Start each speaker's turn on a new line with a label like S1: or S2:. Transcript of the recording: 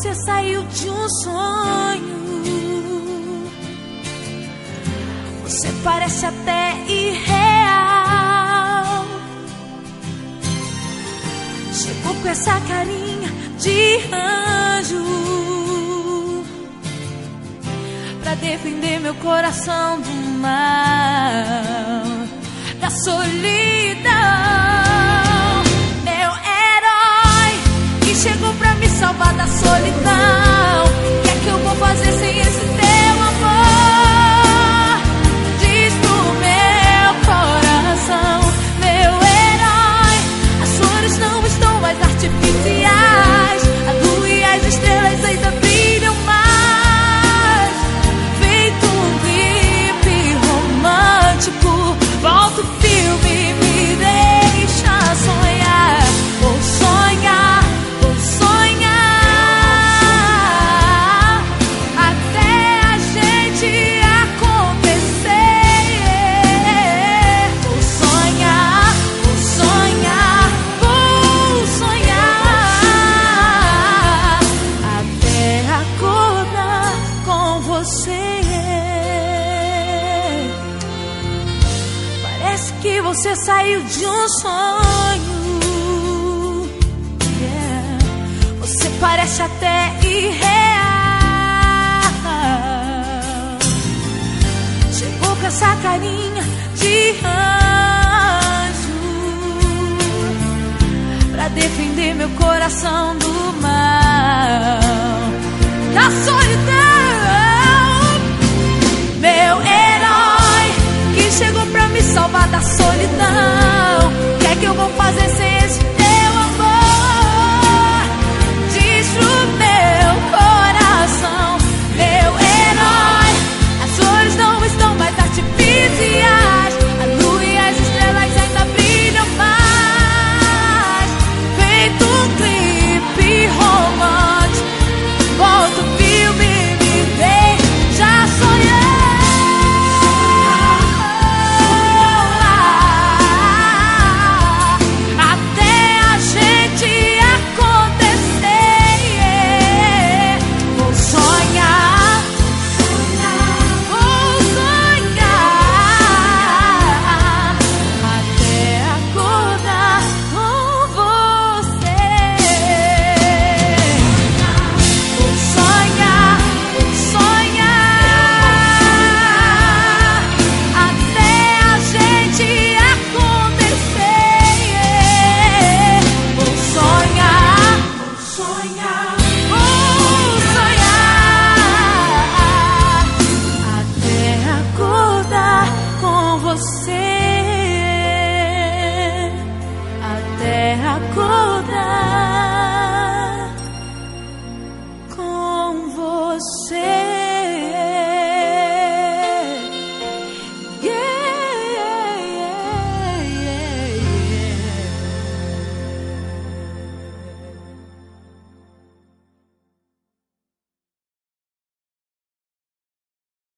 S1: você saiu de um sonho. Você parece até irreal. Chegou com essa carinha de anjo pra defender meu coração do mal, da solidão. Meu herói que chegou pra me salvar da solidão. O que é que eu vou fazer sem esse teu amor? Diz pro meu coração. Meu herói, as flores não estão mais artificiais, a lua e as estrelas ainda brilham mais. Feito um clipe romântico, volta o filme, me deixa sonhar. Vou sonhar, vou sonhar até a gente acontecer. Vou sonhar, vou sonhar, vou sonhar até acordar com você. Parece que você saiu de um sonho. Yeah. Você parece até irreal. Chegou com essa carinha de anjo pra defender meu coração do mal, da solidão. Meu herói que chegou pra me salvar da solidão. O que é que eu vou fazer sem esse teu amor? Diz pro meu coração. Meu herói, as flores não estão mais artificiais, a lua e as estrelas ainda brilham mais. Feito um clipe romântico, volta o filme, me deixa sonhar até a gente acontecer. Vou sonhar, vou sonhar até acordar com você. Vou sonhar, vou sonhar até a gente acontecer. Vou sonhar, vou sonhar, vou sonhar até acordar com você.